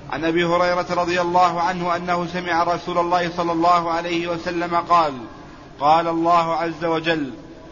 عن أبي هريرة رضي الله عنه أنه سمع رسول الله صلى الله عليه وسلم قال: قال الله عز وجل: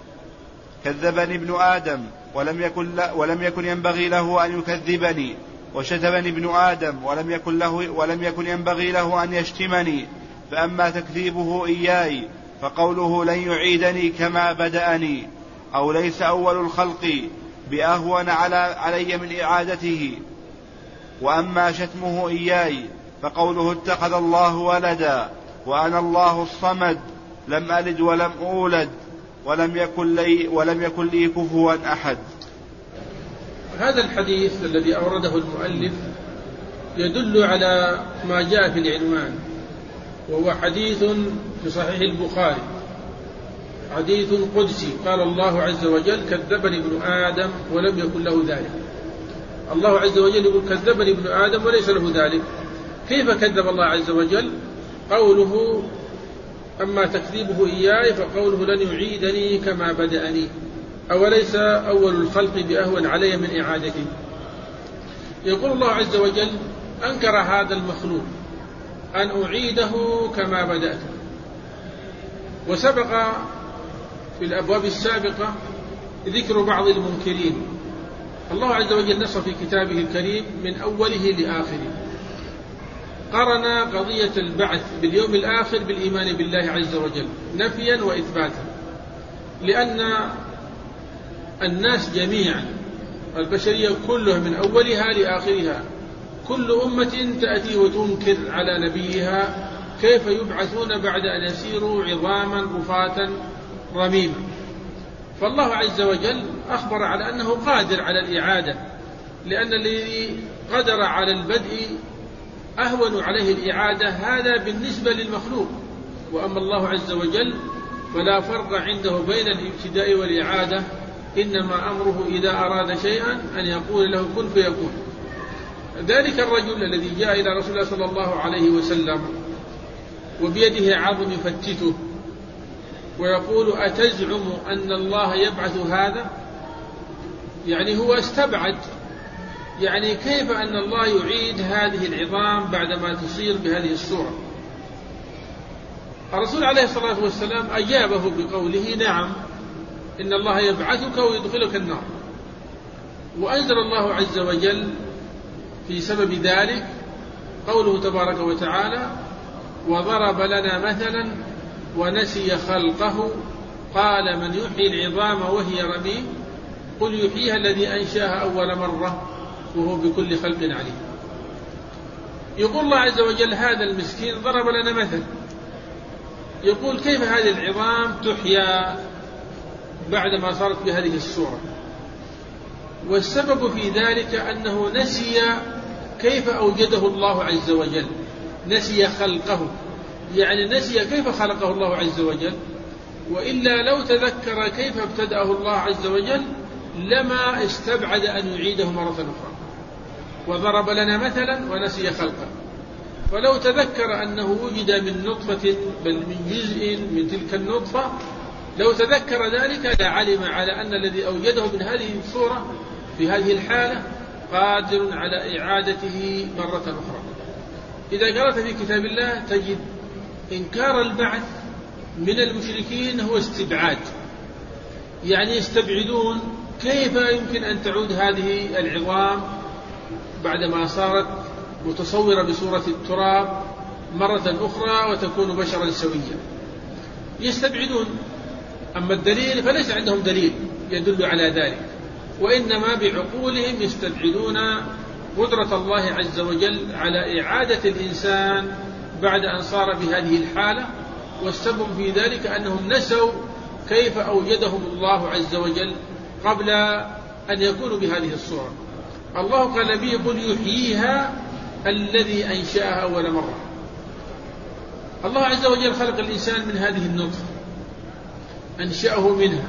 كذبني ابن آدم ولم يكن ينبغي له أن يكذبني، وشتمني ابن آدم ولم يكن ينبغي له أن يشتمني، فأما تكذيبه إياي فقوله لن يعيدني كما بدأني، أو ليس أول الخلق بأهون علي من إعادته. وأما شتمه إياي فقوله اتخذ الله ولدا وأنا الله الصمد لم ألد ولم أولد ولم يكن لي كفوا أحد. هذا الحديث الذي أورده المؤلف يدل على ما جاء في العنوان، وهو حديث في صحيح البخاري، حديث قدسي. قال الله عز وجل: كذبني ابن آدم ولم يكن له ذلك. الله عز وجل يقول: كذبني ابن آدم وليس له ذلك. كيف كذب الله عز وجل؟ قوله: أما تكذيبه إياي فقوله لن يعيدني كما بدأني، أوليس أول الخلق بأهون علي من إعادته. يقول الله عز وجل: أنكر هذا المخلوق أن أعيده كما بدأته. وسبق في الأبواب السابقة ذكر بعض المنكرين. الله عز وجل نص في كتابه الكريم من أوله لآخره، قرن قضية البعث باليوم الآخر بالإيمان بالله عز وجل نفيا وإثباتا، لأن الناس جميعا، البشرية كلها من أولها لآخرها، كل أمة تأتي وتنكر على نبيها كيف يبعثون بعد أن يسيروا عظاما رفاتا رميما. فالله عز وجل أخبر على أنه قادر على الإعادة، لأن الذي قدر على البدء أهون عليه الإعادة، هذا بالنسبة للمخلوق. وأما الله عز وجل فلا فرق عنده بين الابتداء والإعادة، إنما أمره إذا أراد شيئا أن يقول له كن فيكون. ذلك الرجل الذي جاء إلى رسول الله صلى الله عليه وسلم وبيده عظم يفتته ويقول: أتزعم أن الله يبعث هذا؟ يعني هو استبعد، يعني كيف أن الله يعيد هذه العظام بعدما تصير بهذه الصورة؟ الرسول عليه الصلاة والسلام أجابه بقوله: نعم، إن الله يبعثك ويدخلك النار. وأنزل الله عز وجل في سبب ذلك قوله تبارك وتعالى: وضرب لنا مثلا ونسي خلقه قال من يحيي العظام وهي رميم قل يحييها الذي أنشاها أول مرة وهو بكل خلق عليم. يقول الله عز وجل: هذا المسكين ضرب لنا مثل، يقول كيف هذه العظام تحيا بعدما صارت بهذه الصورة؟ والسبب في ذلك أنه نسي كيف أوجده الله عز وجل، نسي خلقه، يعني نسي كيف خلقه الله عز وجل. وإلا لو تذكر كيف ابتدأه الله عز وجل لما استبعد أن يعيده مرة أخرى. وضرب لنا مثلا ونسي خلقه، فلو تذكر أنه وجد من نطفة بل من جزء من تلك النطفة، لو تذكر ذلك لعلم على أن الذي أوجده من هذه الصورة في هذه الحالة قادر على إعادته مرة أخرى. إذا قرأت في كتاب الله تجد إنكار البعث من المشركين هو استبعاد، يعني يستبعدون كيف يمكن أن تعود هذه العظام بعدما صارت متصورة بصورة التراب مرة أخرى وتكون بشرا سويا، يستبعدون. أما الدليل فليس عندهم دليل يدل على ذلك، وإنما بعقولهم يستبعدون قدرة الله عز وجل على إعادة الإنسان بعد أن صار بهذه الحالة. والسبب في ذلك أنهم نسوا كيف أوجدهم الله عز وجل قبل أن يكونوا بهذه الصورة. الله قال به: قل يحييها الذي أنشأها أول مرة. الله عز وجل خلق الإنسان من هذه النطفة، أنشأه منها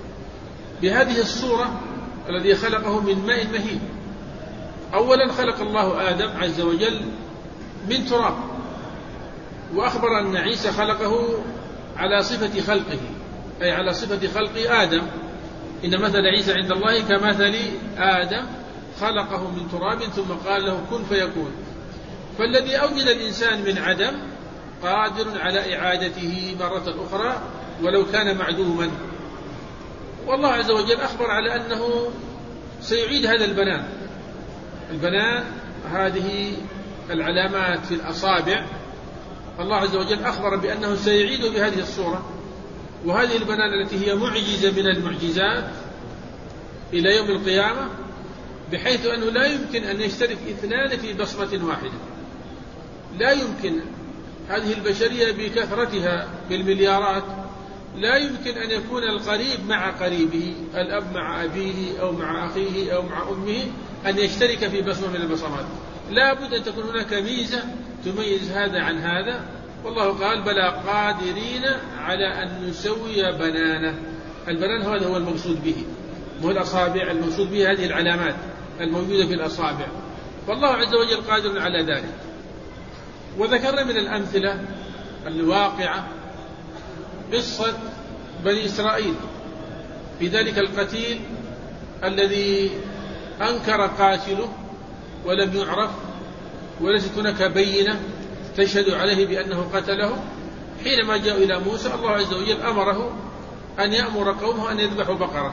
بهذه الصورة الذي خلقه من ماء مهين. أولا خلق الله آدم عز وجل من تراب، وأخبر أن عيسى خلقه على صفة خلقه، أي على صفة خلق آدم. إن مثل عيسى عند الله كمثل آدم خلقه من تراب ثم قال له كن فيكون. فالذي أوجد الإنسان من عدم قادر على إعادته مرة أخرى ولو كان معدوما. والله عز وجل أخبر على أنه سيعيد هذا البنان. البنان هذه العلامات في الأصابع، الله عز وجل أخبر بأنه سيعيد بهذه الصورة، وهذه البنان التي هي معجزة من المعجزات إلى يوم القيامة، بحيث أنه لا يمكن أن يشترك اثنان في بصمة واحدة. لا يمكن، هذه البشرية بكثرتها بالمليارات لا يمكن أن يكون القريب مع قريبه، الأب مع أبيه أو مع أخيه أو مع أمه، أن يشترك في بصمة من البصمات. لا بد أن تكون هناك ميزة تميز هذا عن هذا. والله قال بلى قادرين على أن نسوي بنانه. البنان هذا هو المقصود به، مو الأصابع، المقصود به هذه العلامات الموجودة في الأصابع، والله عز وجل قادر على ذلك. وذكرنا من الأمثلة الواقعة قصة بني إسرائيل في ذلك القتيل الذي أنكر قاتله ولم يعرف وليست هناك بينة تشهد عليه بأنه قتله. حينما جاءوا إلى موسى الله عز وجل أمره أن يأمر قومه أن يذبحوا بقرة.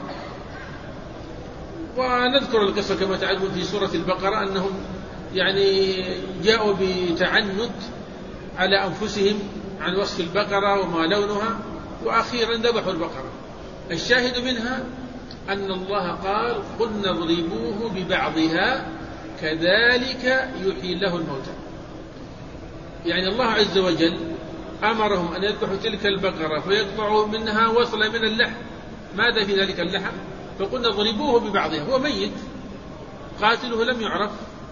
ونذكر القصة كما تعلمون في سورة البقرة أنهم يعني جاءوا بتعنت على أنفسهم عن وصف البقرة وما لونها، وأخيرا ذبحوا البقرة. الشاهد منها أن الله قال قلنا اضربوه ببعضها كذلك يحيي الله الموتى. يعني الله عز وجل أمرهم أن يذبحوا تلك البقرة فيقطعوا منها وصلة من اللحم. ماذا في ذلك اللحم؟ فقلنا اضربوه ببعضها، هو ميت قاتله لم يعرف.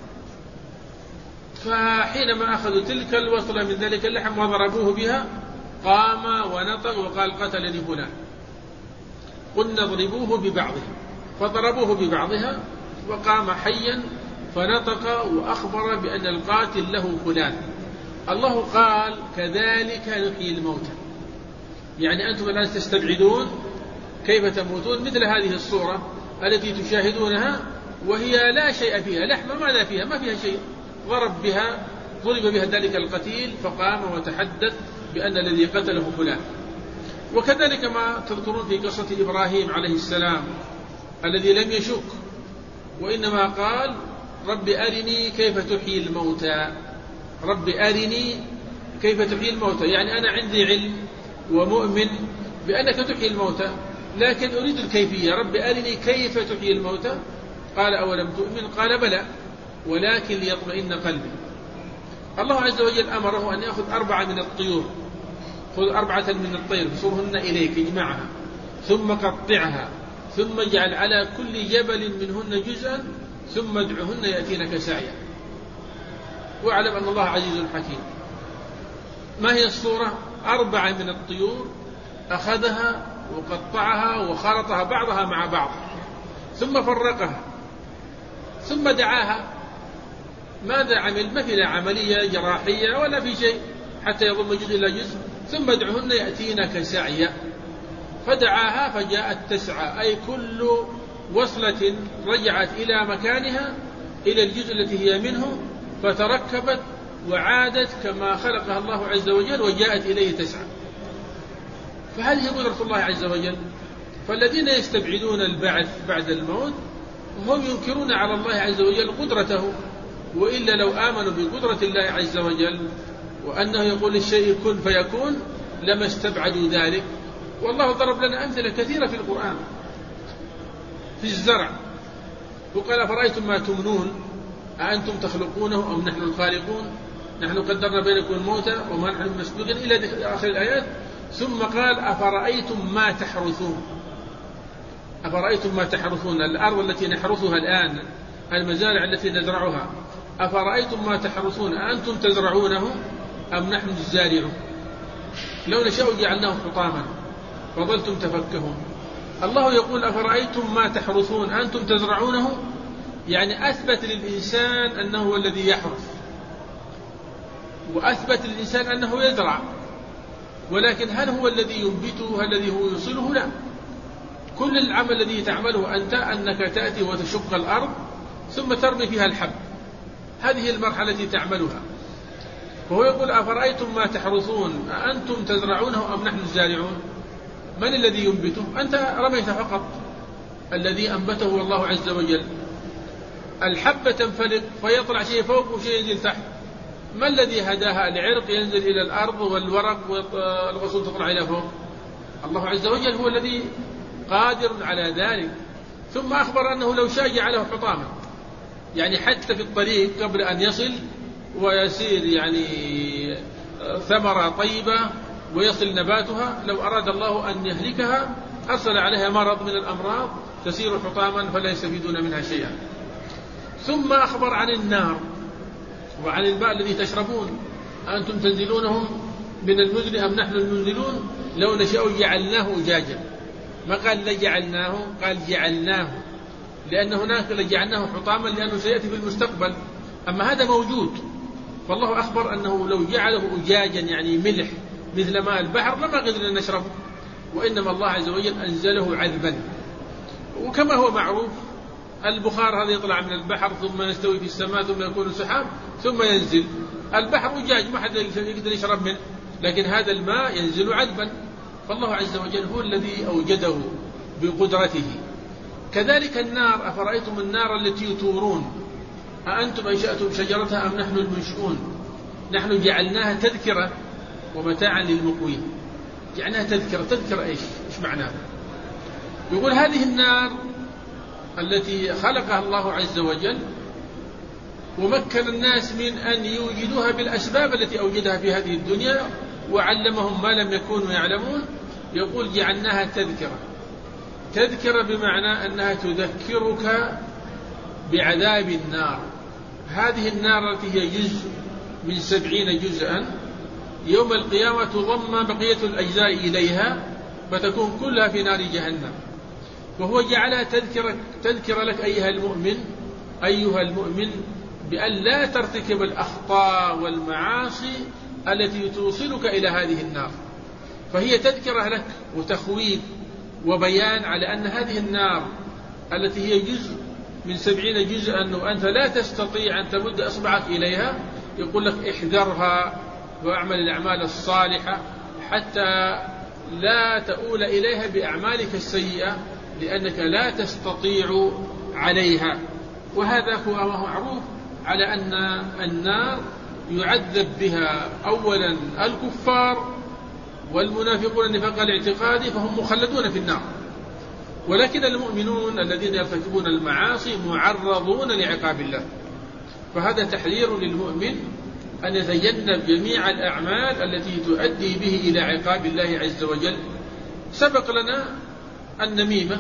فحينما أخذوا تلك الوصلة من ذلك اللحم وضربوه بها قام ونطق وقال قتلني فلان. قلنا اضربوه ببعضها، فضربوه ببعضها وقام حيا فنطق وأخبر بأن القاتل له فلان. الله قال كذلك نحيي الموتى. يعني أنتم الآن تستبعدون كيف تموتون مثل هذه الصورة التي تشاهدونها وهي لا شيء فيها، لحمة ماذا فيها؟ ما فيها شيء. ضرب بها ذلك القتيل فقام وتحدث بأن الذي قتله فلان. وكذلك ما تذكرون في قصة إبراهيم عليه السلام الذي لم يشك وإنما قال رب أرني كيف تحيي الموتى. رب أرني كيف تحيي الموتى، يعني أنا عندي علم ومؤمن بأنك تحيي الموتى لكن أريد الكيفية. رب أرني كيف تحيي الموتى. قال أولم تؤمن؟ قال بلى ولكن ليطمئن قلبي. الله عز وجل أمره أن يأخذ 4 من الطيور، خذ 4 من الطير فصرهن إليك اجمعها ثم قطعها ثم اجعل على كل جبل منهن جزءا ثم ادعهن يأتينك سعيا واعلم أن الله عزيز حكيم. ما هي الصورة؟ 4 من الطيور أخذها وقطعها وخلطها بعضها مع بعض ثم فرقها ثم دعاها. ماذا عمل؟ ما في لا عملية جراحية ولا في شيء حتى يضم جزء إلى جزء. ثم ادعهن يأتينك سعيا، فدعاها فجاءت تسعى، أي كل وصلة رجعت إلى مكانها إلى الجزء التي هي منه فتركبت وعادت كما خلقها الله عز وجل وجاءت إليه تسعى. فهذه قدرة الله عز وجل. فالذين يستبعدون البعث بعد الموت هم ينكرون على الله عز وجل قدرته، وإلا لو آمنوا بقدرة الله عز وجل وأنه يقول الشيء كن فيكون لما استبعدوا ذلك. والله ضرب لنا أمثلة كثيرة في القرآن في الزرع، وقال أفرأيتم ما تمنون أأنتم تخلقونه أم نحن الخالقون نحن قدرنا بينكم الموت وما نحن مسبوقين إلى آخر الآيات. ثم قال أفرأيتم ما تحرثون. أفرأيتم ما تحرثون، الأرض التي نحرثها الآن، المزارع التي نزرعها، أفرأيتم ما تحرثون أأنتم تزرعونه أم نحن الزارعون لو نشاء جعلناه حطاما فظلتم تفكهون. الله يقول أفرأيتم ما تحرثون أنتم تزرعونه، يعني أثبت للإنسان أنه هو الذي يحرث وأثبت للإنسان أنه يزرع، ولكن هل هو الذي ينبته؟ هل الذي هو يوصله؟ لا. كل العمل الذي تعمله أنت أنك تأتي وتشق الأرض ثم ترمي فيها الحب، هذه المرحلة التي تعملها. وهو يقول أفرأيتم ما تحرثون أأنتم تزرعونه أم نحن الزارعون؟ من الذي ينبته؟ أنت رميت فقط، الذي أنبته هو الله عز وجل. الحبة تنفلق فيطلع شيء فوق وشيء ينزل تحت، ما الذي هداها؟ العرق ينزل إلى الأرض والورق والغصون تطلع إلى فوق. الله عز وجل هو الذي قادر على ذلك. ثم أخبر أنه لو شاء جعله حطاما، يعني حتى في الطريق قبل أن يصل ويسير يعني ثمرة طيبة ويصل نباتها، لو أراد الله أن يهلكها أرسل عليها مرض من الأمراض تسير حطاما فلا يستفيدون منها شيئا. ثم أخبر عن النار وعن الماء الذي تشربون، أنتم تنزلونهم من المزن أم نحن المنزلون؟ لو نشاء جعلناه أجاجا، ما قال لجعلناه، قال جعلناه، لأن هناك لجعلناه حطاما لأنه سيأتي في المستقبل، أما هذا موجود. فالله أخبر أنه لو جعله أجاجا يعني ملح مثل ماء البحر لما قدرنا نشربه، وإنما الله عز وجل أنزله عذبا. وكما هو معروف البخار هذا يطلع من البحر ثم يستوي في السماء ثم يكون سحاب ثم ينزل. البحر أجاج ما حد يقدر يشرب منه، لكن هذا الماء ينزل عذبا. فالله عز وجل هو الذي أوجده بقدرته. كذلك النار، أفرأيتم النار التي تورون أأنتم أنشأتم شجرتها أم نحن المنشئون؟ نحن جعلناها تذكرة ومتاعا للمقوين. جعلناها تذكرة إيش معناها؟ يقول هذه النار التي خلقها الله عز وجل ومكن الناس من أن يوجدوها بالأسباب التي أوجدها في هذه الدنيا وعلمهم ما لم يكونوا يعلمون. يقول جعلناها تذكرة بمعنى أنها تذكرك بعذاب النار. هذه النار التي هي جزء من 70 جزءا، يوم القيامة تضم بقية الأجزاء إليها فتكون كلها في نار جهنم. وهو جعلها تذكر لك أيها المؤمن بأن لا ترتكب الأخطاء والمعاصي التي توصلك إلى هذه النار. فهي تذكرة لك وتخويف وبيان على أن هذه النار التي هي جزء من 70 جزءا وأنت لا تستطيع أن تمد أصبعك إليها، يقول لك احذرها واعمل الأعمال الصالحة حتى لا تؤول إليها بأعمالك السيئة لأنك لا تستطيع عليها. وهذا هو معروف على أن النار يعذب بها أولا الكفار والمنافقون النفاق الاعتقادي فهم مخلدون في النار، ولكن المؤمنون الذين يرتكبون المعاصي معرضون لعقاب الله. فهذا تحذير للمؤمن أن يتجنب جميع الأعمال التي تؤدي به إلى عقاب الله عز وجل. سبق لنا النميمة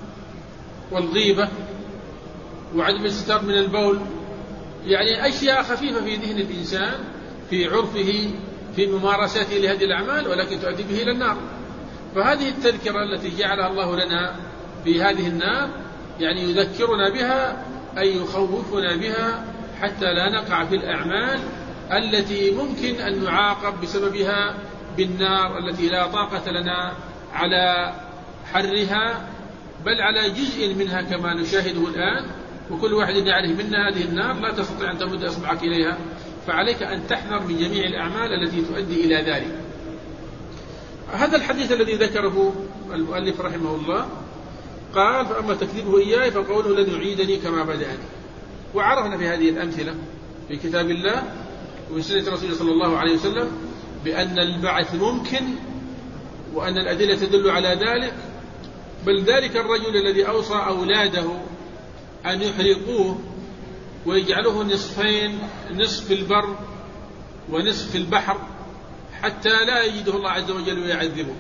والغيبة وعدم الاستتار من البول، يعني أشياء خفيفة في ذهن الإنسان في عرفه في ممارسته لهذه الأعمال ولكن تؤدي به إلى النار. فهذه التذكرة التي جعلها الله لنا في هذه النار يعني يذكرنا بها أي يخوفنا بها حتى لا نقع في الأعمال التي ممكن أن نعاقب بسببها بالنار التي لا طاقة لنا على حرها بل على جزء منها كما نشاهده الآن. وكل واحد يعرف منا هذه النار لا تستطيع أن تمد أصبعك إليها، فعليك أن تحذر من جميع الأعمال التي تؤدي إلى ذلك. هذا الحديث الذي ذكره المؤلف رحمه الله قال فأما تكذيبه إياي فقوله لن يعيدني كما بدأني. وعرفنا في هذه الأمثلة في كتاب الله وفي سنة رسول صلى الله عليه وسلم بأن البعث ممكن وأن الأدلة تدل على ذلك. بل ذلك الرجل الذي أوصى أولاده أن يحرقوه ويجعلوه نصفين، نصف في البر ونصف في البحر حتى لا يجده الله عز وجل ويعذبه،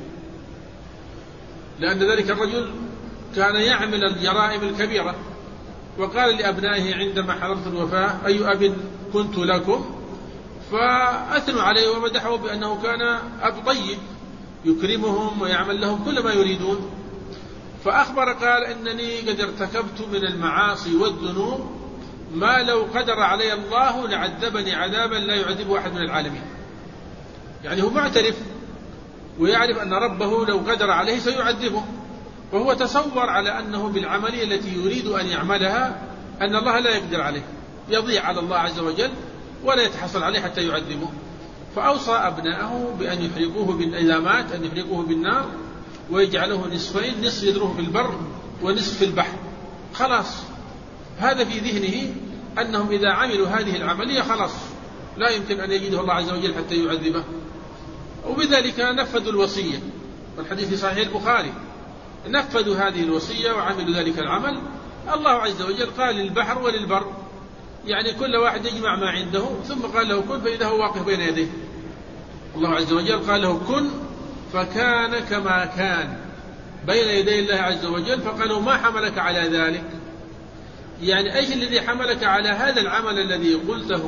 لأن ذلك الرجل كان يعمل الجرائم الكبيرة. وقال لأبنائه عندما حضرت الوفاة أي أب كنت لكم، فأثنوا عليه ومدحوا بأنه كان أب طيب يكرمهم ويعمل لهم كل ما يريدون. فأخبر قال إنني قد ارتكبت من المعاصي والذنوب ما لو قدر علي الله لعذبني عذابا لا يعذبه أحد من العالمين. يعني هو معترف ويعرف أن ربه لو قدر عليه سيعذبه، وهو تصور على أنه بالعملية التي يريد أن يعملها أن الله لا يقدر عليه، يضيع على الله عز وجل ولا يتحصل عليه حتى يعذبه. فأوصى أبناءه بأن يحرقوه إذا مات أن يحرقوه بالنار ويجعله نصفين، نصف يذروه في البر ونصف في البحر. خلاص هذا في ذهنه أنهم إذا عملوا هذه العملية خلاص لا يمكن أن يجده الله عز وجل حتى يعذبه. وبذلك نفذوا الوصية، والحديث في صحيح البخاري، نفذوا هذه الوصية وعملوا ذلك العمل. الله عز وجل قال للبحر وللبر، يعني كل واحد يجمع ما عنده، ثم قال له كن فإذا هو واقف بين يديه. الله عز وجل قال له كن فكان كما كان بين يدي الله عز وجل. فقالوا ما حملك على ذلك؟ يعني أيش الذي حملك على هذا العمل الذي قلته؟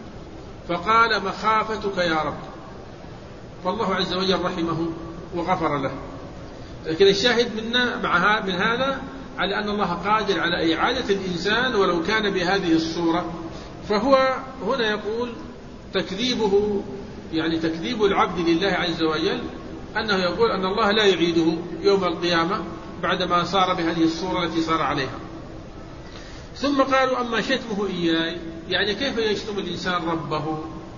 فقال مخافتك يا رب. فالله عز وجل رحمه وغفر له. لكن الشاهد من هذا على أن الله قادر على إعادة الإنسان ولو كان بهذه الصورة. فهو هنا يقول تكذيبه، يعني تكذيب العبد لله عز وجل، أنه يقول أن الله لا يعيده يوم القيامة بعدما صار بهذه الصورة التي صار عليها. ثم قالوا أما شتمه إياي، يعني كيف يشتم الإنسان ربه؟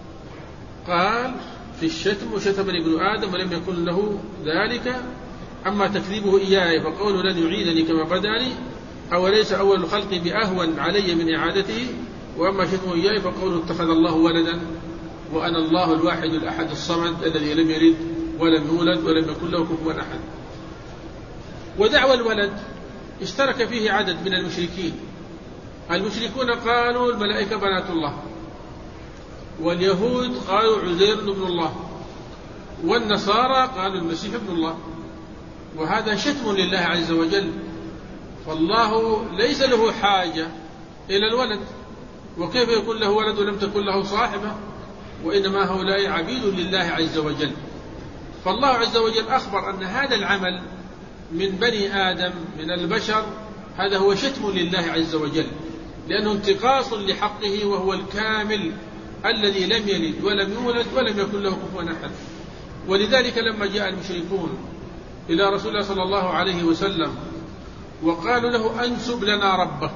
قال في الشتم وشتمني ابن آدم ولم يكن له ذلك. أما تكذيبه إياي فقوله لن يعيدني كما بدأني، أو ليس أول الخلق بأهون علي من إعادته. وأما شتمه إياي فقوله اتخذ الله ولدا وأنا الله الواحد الأحد الصمد الذي لم يلد ولم يولد ولم يكن له كفوا أحد. ودعوى الولد اشترك فيه عدد من المشركين. المشركون قالوا الملائكة بنات الله، واليهود قالوا عزير ابن الله، والنصارى قالوا المسيح ابن الله. وهذا شتم لله عز وجل، فالله ليس له حاجة إلى الولد، وكيف يكون له ولد ولم تكن له صاحبة؟ وإنما هؤلاء عبيد لله عز وجل. فالله عز وجل أخبر أن هذا العمل من بني آدم من البشر هذا هو شتم لله عز وجل، لأنه انتقاص لحقه، وهو الكامل الذي لم يلد ولم يولد ولم يكن له كفوا أحد. ولذلك لما جاء المشركون إلى رسول الله صلى الله عليه وسلم وقالوا له أنسب لنا ربك،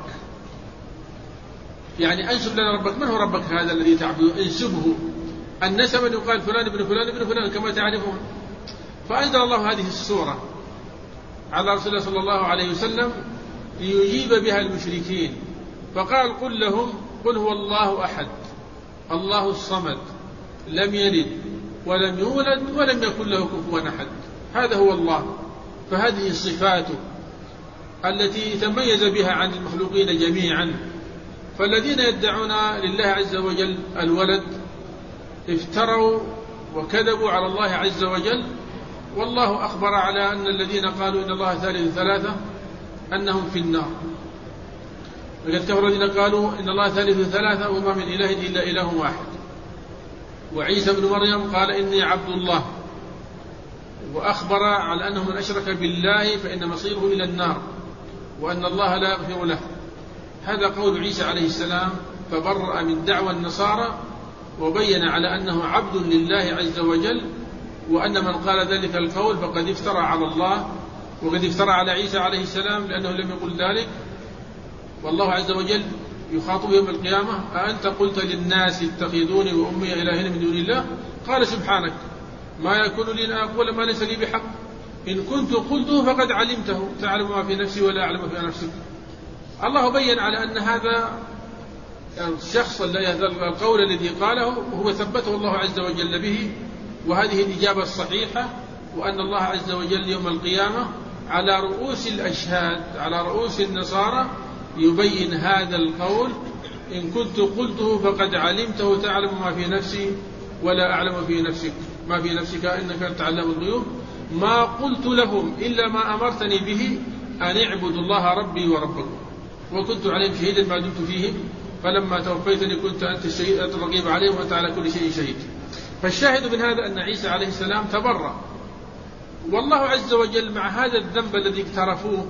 يعني أنسب لنا ربك، من هو ربك هذا الذي تعبده؟ انسبه. النسب أن يقال فلان ابن فلان ابن فلان كما تعرفون. فأنزل الله هذه السورة على رسول الله صلى الله عليه وسلم ليجيب بها المشركين، فقال قل لهم قل هو الله أحد الله الصمد لم يلد ولم يولد ولم يكن له كفوا أحد. هذا هو الله. فهذه صفاته التي تميز بها عن المخلوقين جميعا. فالذين يدعون لله عز وجل الولد افتروا وكذبوا على الله عز وجل. والله أخبر على أن الذين قالوا إن الله ثالث ثلاثة أنهم في النار. وقد كفر الذين قالوا إن الله ثالث ثلاثة وما من إله إلا إله واحد. وعيسى بن مريم قال إني عبد الله، وأخبر على أنه من أشرك بالله فإن مصيره إلى النار وأن الله لا يغفر له. هذا قول عيسى عليه السلام، فبرأ من دعوى النصارى وبين على أنه عبد لله عز وجل، وأن من قال ذلك القول فقد افترى على الله وقد افترى على عيسى عليه السلام لأنه لم يقل ذلك. والله عز وجل يخاطب يوم القيامة أأنت قلت للناس اتخذوني وأمي إلهين من دون الله؟ قال سبحانك ما يكون لي أن أقول ما ليس لي بحق، إن كنت قلته فقد علمته تعلم ما في نفسي ولا أعلم في نفسك. الله بين على أن هذا الشخص القول الذي قاله هو ثبته الله عز وجل به، وهذه الإجابة الصحيحة، وأن الله عز وجل يوم القيامة على رؤوس الأشهاد على رؤوس النصارى يبين هذا القول، إن كنت قلته فقد علمته تعلم ما في نفسي ولا أعلم في نفسك ما في نفسك إنك تعلم الغيوب، ما قلت لهم إلا ما أمرتني به أن اعبدوا الله ربي وربكم وكنت عليهم شهيدا ما دمت فيهم فلما توفيتني كنت أنت الشهيد الرقيب عليهم وأنت على كل شيء شهيد. فالشاهد من هذا أن عيسى عليه السلام تبرأ، والله عز وجل مع هذا الذنب الذي اقترفوه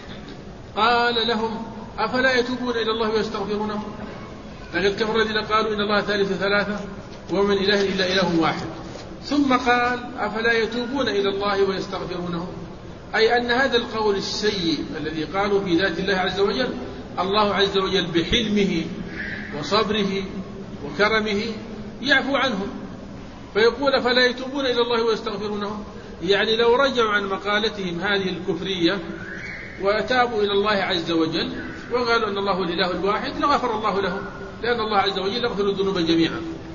قال لهم أفلا يتوبون إلى الله ويستغفرونه؟ لقد كفر الذين قالوا إن الله ثالث ثلاثة ومن إله إلا إله واحد. ثم قال أفلا يتوبون إلى الله ويستغفرونه، أي أن هذا القول السيء الذي قالوا في ذات الله عز وجل الله عز وجل بحلمه وصبره وكرمه يعفو عنهم، فيقول فلا يتوبون إلى الله ويستغفرونه، يعني لو رجعوا عن مقالتهم هذه الكفرية وأتابوا إلى الله عز وجل وقالوا أن الله الإله الواحد لغفر الله لهم، لأن الله عز وجل يغفر الذنوب جميعا.